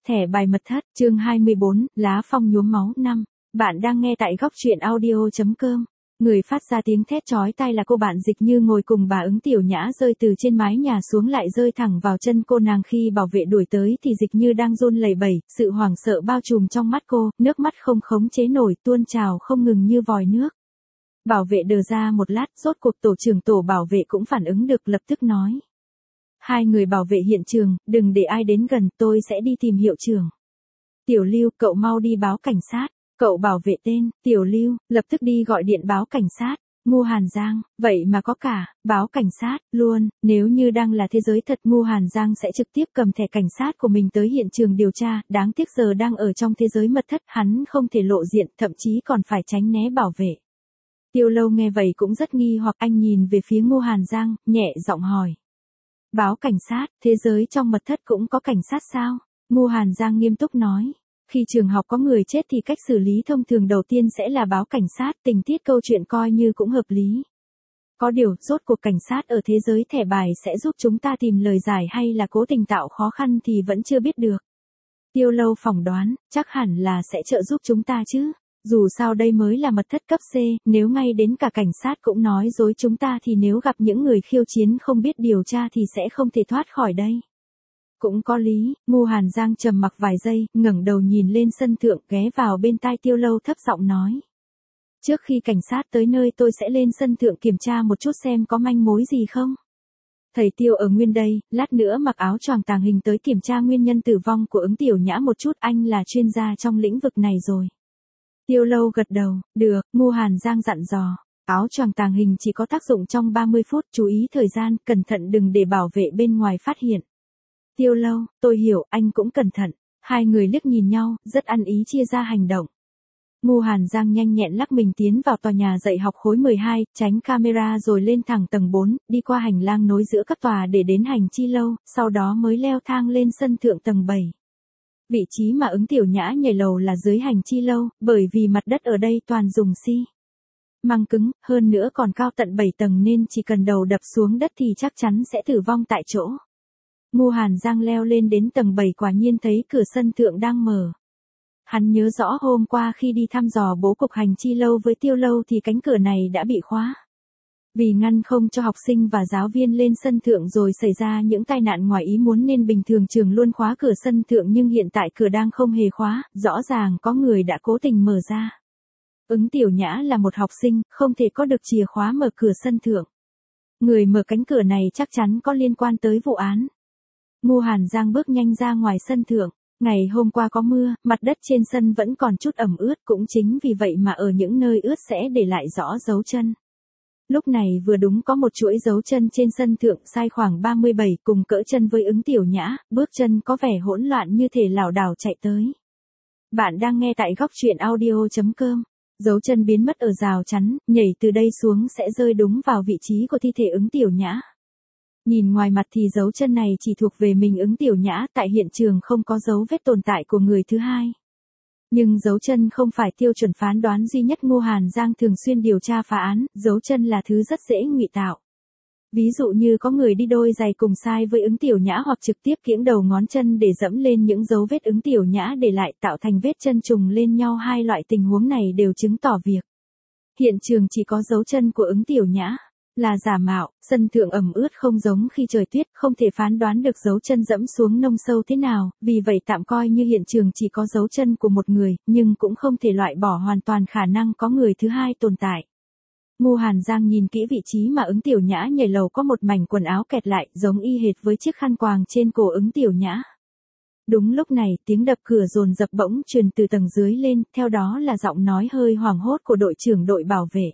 Thẻ bài mật thất, chương 24, lá phong nhuốm máu 5. Bạn đang nghe tại góc truyện audio.com. Người phát ra tiếng thét chói tai là cô bạn Dịch Như ngồi cùng bà Ứng Tiểu Nhã rơi từ trên mái nhà xuống lại rơi thẳng vào chân cô nàng. Khi bảo vệ đuổi tới thì Dịch Như đang run lẩy bẩy, sự hoảng sợ bao trùm trong mắt cô, nước mắt không khống chế nổi tuôn trào không ngừng như vòi nước. Bảo vệ đờ ra một lát, rốt cuộc tổ trưởng tổ bảo vệ cũng phản ứng được, lập tức nói. Hai người bảo vệ hiện trường, đừng để ai đến gần, tôi sẽ đi tìm hiệu trưởng. Tiểu Lưu, cậu mau đi báo cảnh sát. Cậu bảo vệ tên, Tiểu Lưu, lập tức đi gọi điện báo cảnh sát. Ngu Hàn Giang, vậy mà có cả, báo cảnh sát, luôn, nếu như đang là thế giới thật Ngu Hàn Giang sẽ trực tiếp cầm thẻ cảnh sát của mình tới hiện trường điều tra, đáng tiếc giờ đang ở trong thế giới mật thất, hắn không thể lộ diện, thậm chí còn phải tránh né bảo vệ. Tiêu Lâu nghe vậy cũng rất nghi hoặc, anh nhìn về phía Ngu Hàn Giang, nhẹ giọng hỏi. Báo cảnh sát, thế giới trong mật thất cũng có cảnh sát sao? Ngu Hàn Giang nghiêm túc nói. Khi trường học có người chết thì cách xử lý thông thường đầu tiên sẽ là báo cảnh sát, tình tiết câu chuyện coi như cũng hợp lý. Có điều, rốt cuộc cảnh sát ở thế giới thẻ bài sẽ giúp chúng ta tìm lời giải hay là cố tình tạo khó khăn thì vẫn chưa biết được. Tiêu Lâu phỏng đoán, chắc hẳn là sẽ trợ giúp chúng ta chứ. Dù sao đây mới là mật thất cấp C, nếu ngay đến cả cảnh sát cũng nói dối chúng ta thì nếu gặp những người khiêu chiến không biết điều tra thì sẽ không thể thoát khỏi đây. Cũng có lý, Ngu Hàn Giang trầm mặc vài giây, ngẩng đầu nhìn lên sân thượng, ghé vào bên tai Tiêu Lâu thấp giọng nói. Trước khi cảnh sát tới nơi tôi sẽ lên sân thượng kiểm tra một chút xem có manh mối gì không. Thầy Tiêu ở nguyên đây, lát nữa mặc áo choàng tàng hình tới kiểm tra nguyên nhân tử vong của Ứng Tiểu Nhã một chút, anh là chuyên gia trong lĩnh vực này rồi. Tiêu Lâu gật đầu, được, Ngu Hàn Giang dặn dò. Áo choàng tàng hình chỉ có tác dụng trong 30 phút, chú ý thời gian, cẩn thận đừng để bảo vệ bên ngoài phát hiện. Tiêu Lâu, tôi hiểu, anh cũng cẩn thận. Hai người liếc nhìn nhau, rất ăn ý chia ra hành động. Ngu Hàn Giang nhanh nhẹn lắc mình tiến vào tòa nhà dạy học khối 12, tránh camera rồi lên thẳng tầng 4, đi qua hành lang nối giữa các tòa để đến hành chi lâu, sau đó mới leo thang lên sân thượng tầng 7. Vị trí mà Ứng Tiểu Nhã nhảy lầu là dưới hành chi lâu, bởi vì mặt đất ở đây toàn dùng măng cứng, hơn nữa còn cao tận 7 tầng nên chỉ cần đầu đập xuống đất thì chắc chắn sẽ tử vong tại chỗ. Ngu Hàn Giang leo lên đến tầng 7 quả nhiên thấy cửa sân thượng đang mở. Hắn nhớ rõ hôm qua khi đi thăm dò bố cục hành chi lâu với Tiêu Lâu thì cánh cửa này đã bị khóa. Vì ngăn không cho học sinh và giáo viên lên sân thượng rồi xảy ra những tai nạn ngoài ý muốn nên bình thường trường luôn khóa cửa sân thượng, nhưng hiện tại cửa đang không hề khóa, rõ ràng có người đã cố tình mở ra. Ứng Tiểu Nhã là một học sinh, không thể có được chìa khóa mở cửa sân thượng. Người mở cánh cửa này chắc chắn có liên quan tới vụ án. Ngu Hàn Giang bước nhanh ra ngoài sân thượng. Ngày hôm qua có mưa, mặt đất trên sân vẫn còn chút ẩm ướt, cũng chính vì vậy mà ở những nơi ướt sẽ để lại rõ dấu chân. Lúc này vừa đúng có một chuỗi dấu chân trên sân thượng sai khoảng 37 cùng cỡ chân với Ứng Tiểu Nhã, bước chân có vẻ hỗn loạn như thể lảo đảo chạy tới. Bạn đang nghe tại góc truyện audio.com. Dấu chân biến mất ở rào chắn, nhảy từ đây xuống sẽ rơi đúng vào vị trí của thi thể Ứng Tiểu Nhã. Nhìn ngoài mặt thì dấu chân này chỉ thuộc về mình Ứng Tiểu Nhã, tại hiện trường không có dấu vết tồn tại của người thứ hai. Nhưng dấu chân không phải tiêu chuẩn phán đoán duy nhất. Ngu Hàn Giang thường xuyên điều tra phá án, dấu chân là thứ rất dễ ngụy tạo. Ví dụ như có người đi đôi giày cùng size với Ứng Tiểu Nhã hoặc trực tiếp kiễng đầu ngón chân để dẫm lên những dấu vết Ứng Tiểu Nhã để lại tạo thành vết chân trùng lên nhau, hai loại tình huống này đều chứng tỏ việc hiện trường chỉ có dấu chân của Ứng Tiểu Nhã là giả mạo. Sân thượng ẩm ướt không giống khi trời tuyết, không thể phán đoán được dấu chân dẫm xuống nông sâu thế nào, vì vậy tạm coi như hiện trường chỉ có dấu chân của một người, nhưng cũng không thể loại bỏ hoàn toàn khả năng có người thứ hai tồn tại. Ngu Hàn Giang nhìn kỹ vị trí mà Ứng Tiểu Nhã nhảy lầu, có một mảnh quần áo kẹt lại, giống y hệt với chiếc khăn quàng trên cổ Ứng Tiểu Nhã. Đúng lúc này, tiếng đập cửa dồn dập bỗng truyền từ tầng dưới lên, theo đó là giọng nói hơi hoảng hốt của đội trưởng đội bảo vệ.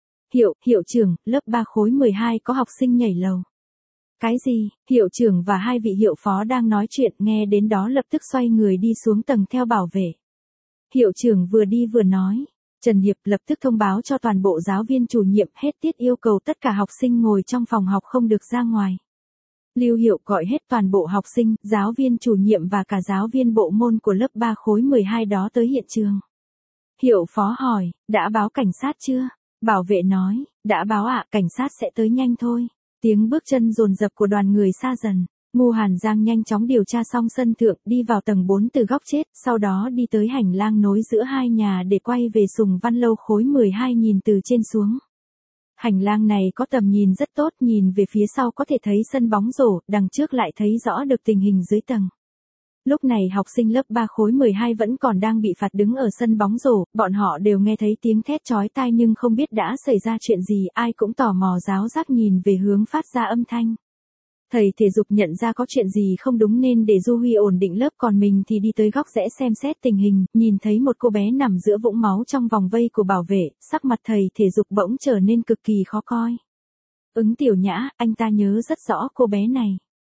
Hiệu trưởng, lớp 3 khối 12 có học sinh nhảy lầu. Cái gì? Hiệu trưởng và hai vị hiệu phó đang nói chuyện, nghe đến đó lập tức xoay người đi xuống tầng theo bảo vệ. Hiệu trưởng vừa đi vừa nói. Trần Hiệp lập tức thông báo cho toàn bộ giáo viên chủ nhiệm, hết tiết yêu cầu tất cả học sinh ngồi trong phòng học không được ra ngoài. Lưu Hiệu gọi hết toàn bộ học sinh, giáo viên chủ nhiệm và cả giáo viên bộ môn của lớp 3 khối 12 đó tới hiện trường. Hiệu phó hỏi, đã báo cảnh sát chưa? Bảo vệ nói, đã báo ạ, cảnh sát sẽ tới nhanh thôi. Tiếng bước chân dồn dập của đoàn người xa dần. Ngu Hàn Giang nhanh chóng điều tra xong sân thượng, đi vào tầng 4 từ góc chết, sau đó đi tới hành lang nối giữa hai nhà để quay về Sùng Văn Lâu khối 12 nhìn từ trên xuống. Hành lang này có tầm nhìn rất tốt, nhìn về phía sau có thể thấy sân bóng rổ, đằng trước lại thấy rõ được tình hình dưới tầng. Lúc này học sinh lớp 3 khối 12 vẫn còn đang bị phạt đứng ở sân bóng rổ, bọn họ đều nghe thấy tiếng thét chói tai nhưng không biết đã xảy ra chuyện gì, ai cũng tò mò ráo rác nhìn về hướng phát ra âm thanh. Thầy thể dục nhận ra có chuyện gì không đúng nên để Du Huy ổn định lớp, còn mình thì đi tới góc rẽ xem xét tình hình, nhìn thấy một cô bé nằm giữa vũng máu trong vòng vây của bảo vệ, sắc mặt thầy thể dục bỗng trở nên cực kỳ khó coi. Ứng Tiểu Nhã, anh ta nhớ rất rõ cô bé này.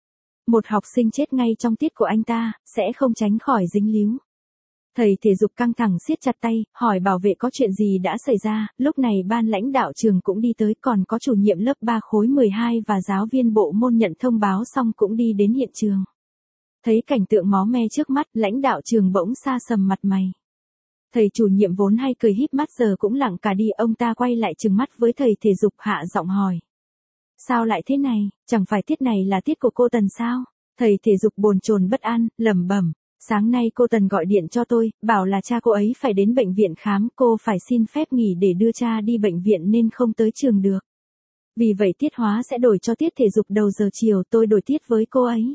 Một học sinh chết ngay trong tiết của anh ta, sẽ không tránh khỏi dính líu. Thầy thể dục căng thẳng siết chặt tay, hỏi bảo vệ có chuyện gì đã xảy ra, lúc này ban lãnh đạo trường cũng đi tới, còn có chủ nhiệm lớp 3 khối 12 và giáo viên bộ môn nhận thông báo xong cũng đi đến hiện trường. Thấy cảnh tượng máu me trước mắt, lãnh đạo trường bỗng sa sầm mặt mày. Thầy chủ nhiệm vốn hay cười híp mắt giờ cũng lặng cả đi, ông ta quay lại trừng mắt với thầy thể dục hạ giọng hỏi. Sao lại thế này, chẳng phải tiết này là tiết của cô Tần sao? Thầy thể dục bồn chồn bất an, lẩm bẩm. Sáng nay cô Tần gọi điện cho tôi, bảo là cha cô ấy phải đến bệnh viện khám, cô phải xin phép nghỉ để đưa cha đi bệnh viện nên không tới trường được. Vì vậy tiết hóa sẽ đổi cho tiết thể dục đầu giờ chiều, tôi đổi tiết với cô ấy.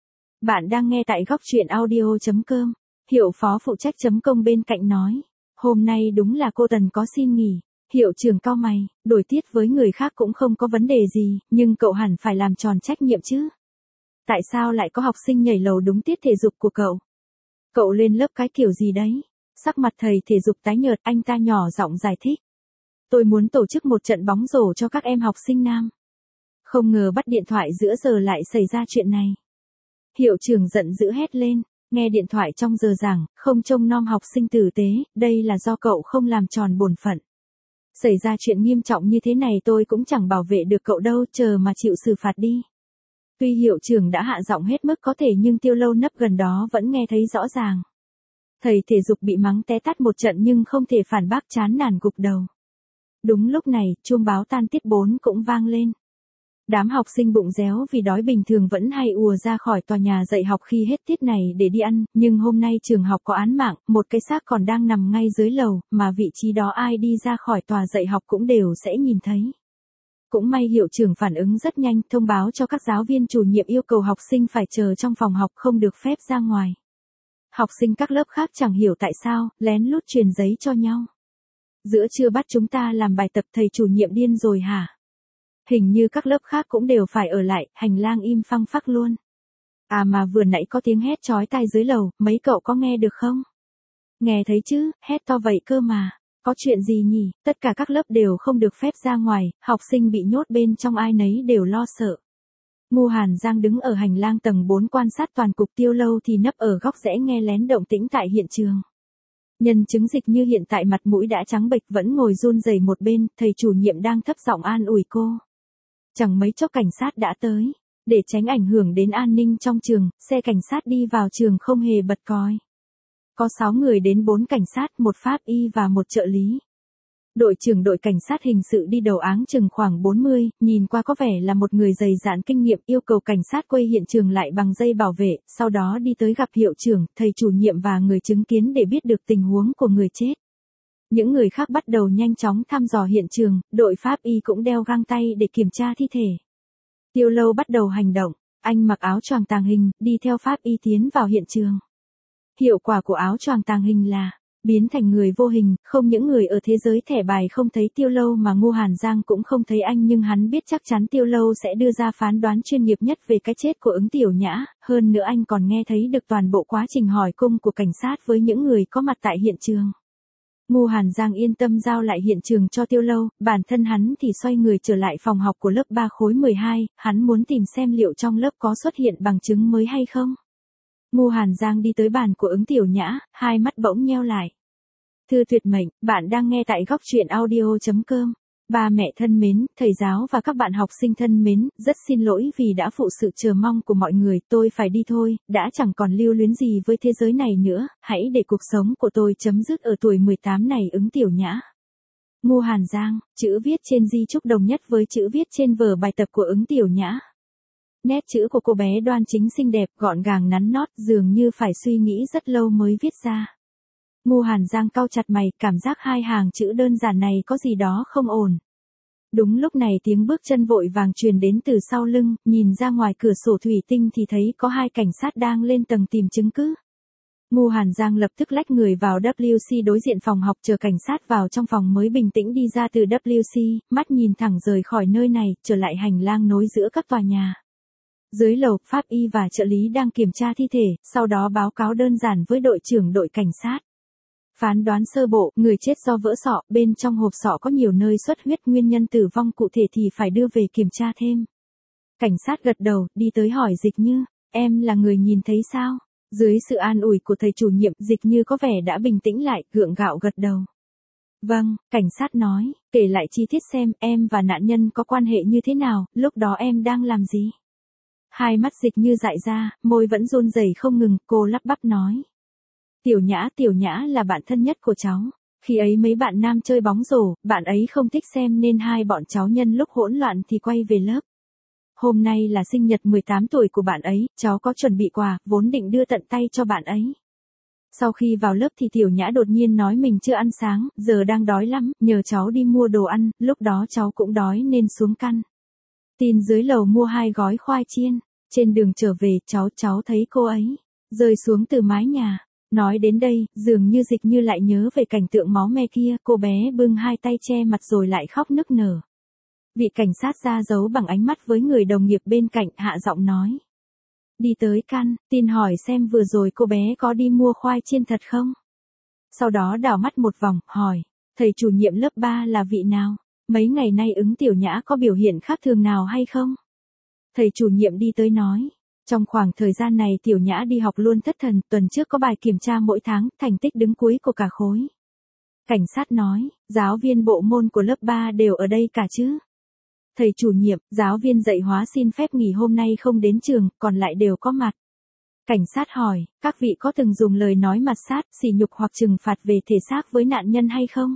Bạn đang nghe tại góc truyện audio.com, Hiệu phó phụ trách.com bên cạnh nói. Hôm nay đúng là cô Tần có xin nghỉ. Hiệu trưởng cau mày, đổi tiết với người khác cũng không có vấn đề gì, nhưng cậu hẳn phải làm tròn trách nhiệm chứ. Tại sao lại có học sinh nhảy lầu đúng tiết thể dục của cậu? Cậu lên lớp cái kiểu gì đấy? Sắc mặt thầy thể dục tái nhợt, anh ta nhỏ giọng giải thích. Tôi muốn tổ chức một trận bóng rổ cho các em học sinh nam. Không ngờ bắt điện thoại giữa giờ lại xảy ra chuyện này. Hiệu trưởng giận dữ hét lên, nghe điện thoại trong giờ giảng, không trông nom học sinh tử tế, đây là do cậu không làm tròn bổn phận. Xảy ra chuyện nghiêm trọng như thế này tôi cũng chẳng bảo vệ được cậu đâu, chờ mà chịu xử phạt đi. Tuy hiệu trưởng đã hạ giọng hết mức có thể nhưng Tiêu Lâu nấp gần đó vẫn nghe thấy rõ ràng. Thầy thể dục bị mắng té tát một trận nhưng không thể phản bác, chán nản gục đầu. Đúng lúc này, chuông báo tan tiết 4 cũng vang lên. Đám học sinh bụng réo vì đói bình thường vẫn hay ùa ra khỏi tòa nhà dạy học khi hết tiết này để đi ăn, nhưng hôm nay trường học có án mạng, một cái xác còn đang nằm ngay dưới lầu, mà vị trí đó ai đi ra khỏi tòa dạy học cũng đều sẽ nhìn thấy. Cũng may hiệu trưởng phản ứng rất nhanh, thông báo cho các giáo viên chủ nhiệm yêu cầu học sinh phải chờ trong phòng học, không được phép ra ngoài. Học sinh các lớp khác chẳng hiểu tại sao, lén lút truyền giấy cho nhau. Giữa trưa bắt chúng ta làm bài tập, thầy chủ nhiệm điên rồi hả? Hình như các lớp khác cũng đều phải ở lại, hành lang im phăng phắc luôn. À mà vừa nãy có tiếng hét chói tai dưới lầu, mấy cậu có nghe được không? Nghe thấy chứ, hét to vậy cơ mà. Có chuyện gì nhỉ? Tất cả các lớp đều không được phép ra ngoài, học sinh bị nhốt bên trong ai nấy đều lo sợ. Ngu Hàn Giang đứng ở hành lang tầng 4 quan sát toàn cục, Tiêu Lâu thì nấp ở góc rẽ nghe lén động tĩnh tại hiện trường. Nhân chứng Dịch Như hiện tại mặt mũi đã trắng bệch vẫn ngồi run rẩy một bên, thầy chủ nhiệm đang thấp giọng an ủi cô. Chẳng mấy chốc cảnh sát đã tới. Để tránh ảnh hưởng đến an ninh trong trường, xe cảnh sát đi vào trường không hề bật còi. Có 6 người đến 4 cảnh sát, một pháp y và một trợ lý. Đội trưởng đội cảnh sát hình sự đi đầu áng chừng khoảng 40, nhìn qua có vẻ là một người dày dạn kinh nghiệm, yêu cầu cảnh sát quay hiện trường lại bằng dây bảo vệ, sau đó đi tới gặp hiệu trưởng, thầy chủ nhiệm và người chứng kiến để biết được tình huống của người chết. Những người khác bắt đầu nhanh chóng thăm dò hiện trường, đội pháp y cũng đeo găng tay để kiểm tra thi thể. Tiêu Lâu bắt đầu hành động, anh mặc áo choàng tàng hình, đi theo pháp y tiến vào hiện trường. Hiệu quả của áo choàng tàng hình là biến thành người vô hình, không những người ở thế giới thẻ bài không thấy Tiêu Lâu mà Ngu Hàn Giang cũng không thấy anh, nhưng hắn biết chắc chắn Tiêu Lâu sẽ đưa ra phán đoán chuyên nghiệp nhất về cái chết của Ứng Tiểu Nhã, hơn nữa anh còn nghe thấy được toàn bộ quá trình hỏi cung của cảnh sát với những người có mặt tại hiện trường. Ngu Hàn Giang yên tâm giao lại hiện trường cho Tiêu Lâu, bản thân hắn thì xoay người trở lại phòng học của lớp 3 khối 12, hắn muốn tìm xem liệu trong lớp có xuất hiện bằng chứng mới hay không. Ngu Hàn Giang đi tới bàn của Ứng Tiểu Nhã, hai mắt bỗng nheo lại. Thư tuyệt mệnh, bạn đang nghe tại góc truyện audio.com. Ba mẹ thân mến, thầy giáo và các bạn học sinh thân mến, rất xin lỗi vì đã phụ sự chờ mong của mọi người, tôi phải đi thôi, đã chẳng còn lưu luyến gì với thế giới này nữa, hãy để cuộc sống của tôi chấm dứt ở tuổi 18 này. Ứng Tiểu Nhã. Ngu Hàn Giang, chữ viết trên di chúc đồng nhất với chữ viết trên vở bài tập của Ứng Tiểu Nhã. Nét chữ của cô bé đoan chính xinh đẹp, gọn gàng nắn nót, dường như phải suy nghĩ rất lâu mới viết ra. Ngu Hàn Giang cau chặt mày, cảm giác hai hàng chữ đơn giản này có gì đó không ổn. Đúng lúc này tiếng bước chân vội vàng truyền đến từ sau lưng, nhìn ra ngoài cửa sổ thủy tinh thì thấy có hai cảnh sát đang lên tầng tìm chứng cứ. Ngu Hàn Giang lập tức lách người vào WC đối diện phòng học, chờ cảnh sát vào trong phòng mới bình tĩnh đi ra từ WC, mắt nhìn thẳng rời khỏi nơi này, trở lại hành lang nối giữa các tòa nhà. Dưới lầu, pháp y và trợ lý đang kiểm tra thi thể, sau đó báo cáo đơn giản với đội trưởng đội cảnh sát. Phán đoán sơ bộ, người chết do vỡ sọ, bên trong hộp sọ có nhiều nơi xuất huyết, nguyên nhân tử vong cụ thể thì phải đưa về kiểm tra thêm. Cảnh sát gật đầu, đi tới hỏi Dịch Như, em là người nhìn thấy sao? Dưới sự an ủi của thầy chủ nhiệm, Dịch Như có vẻ đã bình tĩnh lại, gượng gạo gật đầu. Vâng, cảnh sát nói, kể lại chi tiết xem em và nạn nhân có quan hệ như thế nào, lúc đó em đang làm gì? Hai mắt Dịch Như dại ra, môi vẫn run rẩy không ngừng, cô lắp bắp nói. Tiểu Nhã là bạn thân nhất của cháu. Khi ấy mấy bạn nam chơi bóng rổ, bạn ấy không thích xem nên hai bọn cháu nhân lúc hỗn loạn thì quay về lớp. Hôm nay là sinh nhật 18 tuổi của bạn ấy, cháu có chuẩn bị quà, vốn định đưa tận tay cho bạn ấy. Sau khi vào lớp thì Tiểu Nhã đột nhiên nói mình chưa ăn sáng, giờ đang đói lắm, nhờ cháu đi mua đồ ăn, lúc đó cháu cũng đói nên xuống căn tin dưới lầu mua 2 gói khoai chiên. Trên đường trở về, cháu thấy cô ấy rơi xuống từ mái nhà. Nói đến đây, dường như Dịch Như lại nhớ về cảnh tượng máu me kia, cô bé bưng hai tay che mặt rồi lại khóc nức nở. Vị cảnh sát ra dấu bằng ánh mắt với người đồng nghiệp bên cạnh, hạ giọng nói. Đi tới căn tin hỏi xem vừa rồi cô bé có đi mua khoai chiên thật không? Sau đó đảo mắt một vòng, hỏi, thầy chủ nhiệm lớp 3 là vị nào? Mấy ngày nay ứng Tiểu Nhã có biểu hiện khác thường nào hay không? Thầy chủ nhiệm đi tới nói. Trong khoảng thời gian này Tiểu Nhã đi học luôn thất thần, tuần trước có bài kiểm tra mỗi tháng, thành tích đứng cuối của cả khối. Cảnh sát nói, giáo viên bộ môn của lớp 3 đều ở đây cả chứ? Thầy chủ nhiệm, giáo viên dạy hóa xin phép nghỉ hôm nay không đến trường, còn lại đều có mặt. Cảnh sát hỏi, các vị có từng dùng lời nói mạt sát, sỉ nhục hoặc trừng phạt về thể xác với nạn nhân hay không?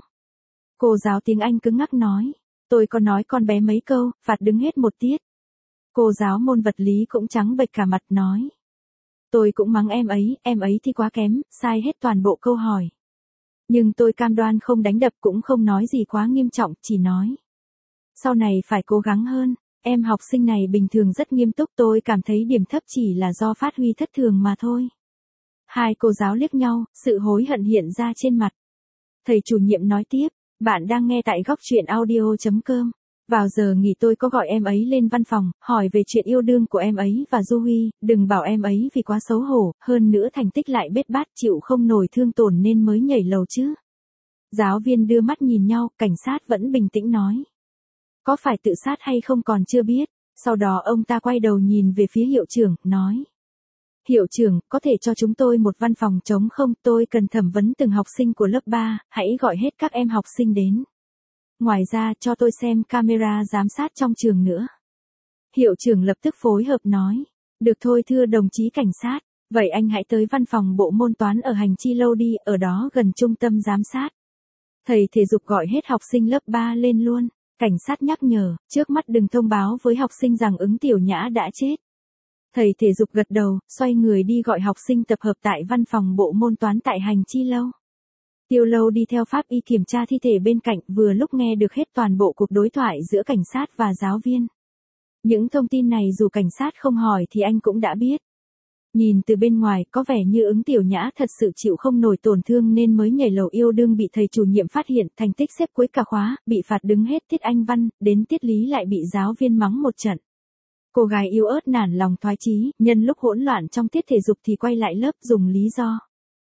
Cô giáo tiếng Anh cứng ngắc nói, tôi có nói con bé mấy câu, phạt đứng hết một tiết. Cô giáo môn vật lý cũng trắng bệch cả mặt nói. Tôi cũng mắng em ấy thì quá kém, sai hết toàn bộ câu hỏi. Nhưng tôi cam đoan không đánh đập cũng không nói gì quá nghiêm trọng, chỉ nói. Sau này phải cố gắng hơn, em học sinh này bình thường rất nghiêm túc, tôi cảm thấy điểm thấp chỉ là do phát huy thất thường mà thôi. Hai cô giáo liếc nhau, sự hối hận hiện ra trên mặt. Thầy chủ nhiệm nói tiếp, bạn đang nghe tại góc truyện audio.com. Vào giờ nghỉ tôi có gọi em ấy lên văn phòng, hỏi về chuyện yêu đương của em ấy và Du Huy, đừng bảo em ấy vì quá xấu hổ, hơn nữa thành tích lại bết bát chịu không nổi thương tổn nên mới nhảy lầu chứ. Giáo viên đưa mắt nhìn nhau, cảnh sát vẫn bình tĩnh nói. Có phải tự sát hay không còn chưa biết, sau đó ông ta quay đầu nhìn về phía hiệu trưởng, nói. Hiệu trưởng, có thể cho chúng tôi một văn phòng trống không, tôi cần thẩm vấn từng học sinh của lớp 3, hãy gọi hết các em học sinh đến. Ngoài ra cho tôi xem camera giám sát trong trường nữa. Hiệu trưởng lập tức phối hợp nói. Được thôi thưa đồng chí cảnh sát, vậy anh hãy tới văn phòng bộ môn toán ở hành chi lâu đi, ở đó gần trung tâm giám sát. Thầy thể dục gọi hết học sinh lớp 3 lên luôn. Cảnh sát nhắc nhở, trước mắt đừng thông báo với học sinh rằng ứng Tiểu Nhã đã chết. Thầy thể dục gật đầu, xoay người đi gọi học sinh tập hợp tại văn phòng bộ môn toán tại hành chi lâu. Tiêu Lâu đi theo pháp y kiểm tra thi thể bên cạnh, vừa lúc nghe được hết toàn bộ cuộc đối thoại giữa cảnh sát và giáo viên. Những thông tin này dù cảnh sát không hỏi thì anh cũng đã biết. Nhìn từ bên ngoài, có vẻ như ứng Tiểu Nhã thật sự chịu không nổi tổn thương nên mới nhảy lầu yêu đương, bị thầy chủ nhiệm phát hiện, thành tích xếp cuối cả khóa, bị phạt đứng hết tiết Anh văn, đến tiết lý lại bị giáo viên mắng một trận. Cô gái yếu ớt nản lòng thoái chí, nhân lúc hỗn loạn trong tiết thể dục thì quay lại lớp dùng lý do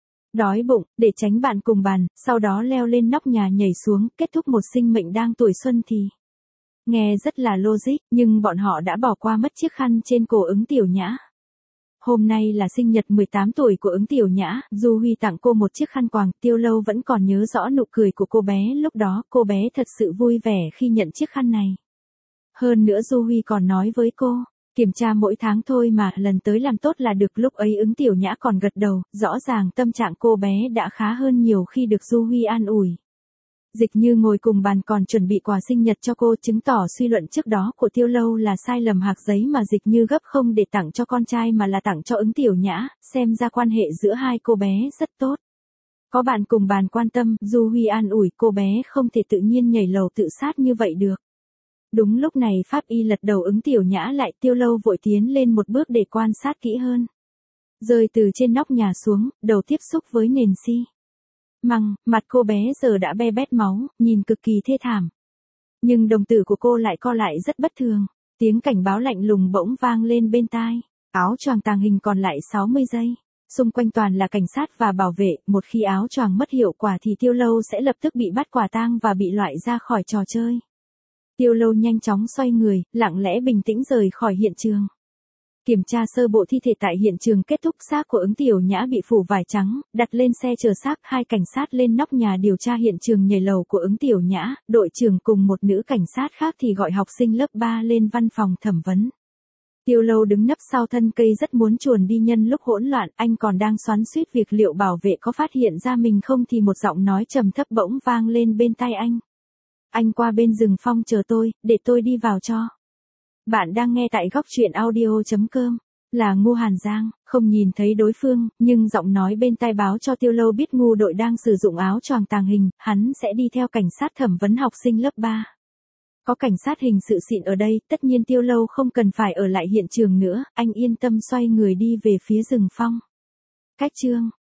đói bụng, để tránh bạn cùng bàn, sau đó leo lên nóc nhà nhảy xuống, kết thúc một sinh mệnh đang tuổi xuân thì. Nghe rất là logic, nhưng bọn họ đã bỏ qua mất chiếc khăn trên cổ ứng Tiểu Nhã. Hôm nay là sinh nhật 18 tuổi của ứng Tiểu Nhã, Du Huy tặng cô một chiếc khăn quàng, Tiêu Lâu vẫn còn nhớ rõ nụ cười của cô bé lúc đó, cô bé thật sự vui vẻ khi nhận chiếc khăn này. Hơn nữa Du Huy còn nói với cô, kiểm tra mỗi tháng thôi mà, lần tới làm tốt là được, lúc ấy ứng Tiểu Nhã còn gật đầu, rõ ràng tâm trạng cô bé đã khá hơn nhiều khi được Du Huy an ủi. Dịch Như ngồi cùng bàn còn chuẩn bị quà sinh nhật cho cô, chứng tỏ suy luận trước đó của Tiêu Lâu là sai lầm. Hạc giấy mà Dịch Như gấp không để tặng cho con trai mà là tặng cho Ứng Tiểu Nhã, xem ra quan hệ giữa hai cô bé rất tốt. Có bạn cùng bàn quan tâm, Du Huy an ủi cô bé không thể tự nhiên nhảy lầu tự sát như vậy được. Đúng lúc này pháp y lật đầu Ứng Tiểu Nhã lại, Tiêu Lâu vội tiến lên một bước để quan sát kỹ hơn. Rơi từ trên nóc nhà xuống, đầu tiếp xúc với nền xi măng, mặt cô bé giờ đã be bét máu, nhìn cực kỳ thê thảm. Nhưng đồng tử của cô lại co lại rất bất thường, tiếng cảnh báo lạnh lùng bỗng vang lên bên tai. Áo choàng tàng hình còn lại 60 giây. Xung quanh toàn là cảnh sát và bảo vệ, một khi áo choàng mất hiệu quả thì Tiêu Lâu sẽ lập tức bị bắt quả tang và bị loại ra khỏi trò chơi. Tiêu Lâu nhanh chóng xoay người, lặng lẽ bình tĩnh rời khỏi hiện trường. Kiểm tra sơ bộ thi thể tại hiện trường kết thúc, xác của Ứng Tiểu Nhã bị phủ vải trắng, đặt lên xe chở xác. Hai cảnh sát lên nóc nhà điều tra hiện trường nhảy lầu của Ứng Tiểu Nhã, đội trưởng cùng một nữ cảnh sát khác thì gọi học sinh lớp 3 lên văn phòng thẩm vấn. Tiêu Lâu đứng nấp sau thân cây rất muốn chuồn đi, nhân lúc hỗn loạn, anh còn đang xoắn xuýt việc liệu bảo vệ có phát hiện ra mình không thì một giọng nói trầm thấp bỗng vang lên bên tai anh. Anh qua bên rừng phong chờ tôi, để tôi đi vào cho. Bạn đang nghe tại góc truyện audio.com. Là Ngô Hàn Giang, không nhìn thấy đối phương, nhưng giọng nói bên tai báo cho Tiêu Lâu biết ngu đội đang sử dụng áo choàng tàng hình, hắn sẽ đi theo cảnh sát thẩm vấn học sinh lớp 3. Có cảnh sát hình sự xịn ở đây, tất nhiên Tiêu Lâu không cần phải ở lại hiện trường nữa, anh yên tâm xoay người đi về phía rừng phong. Cách chương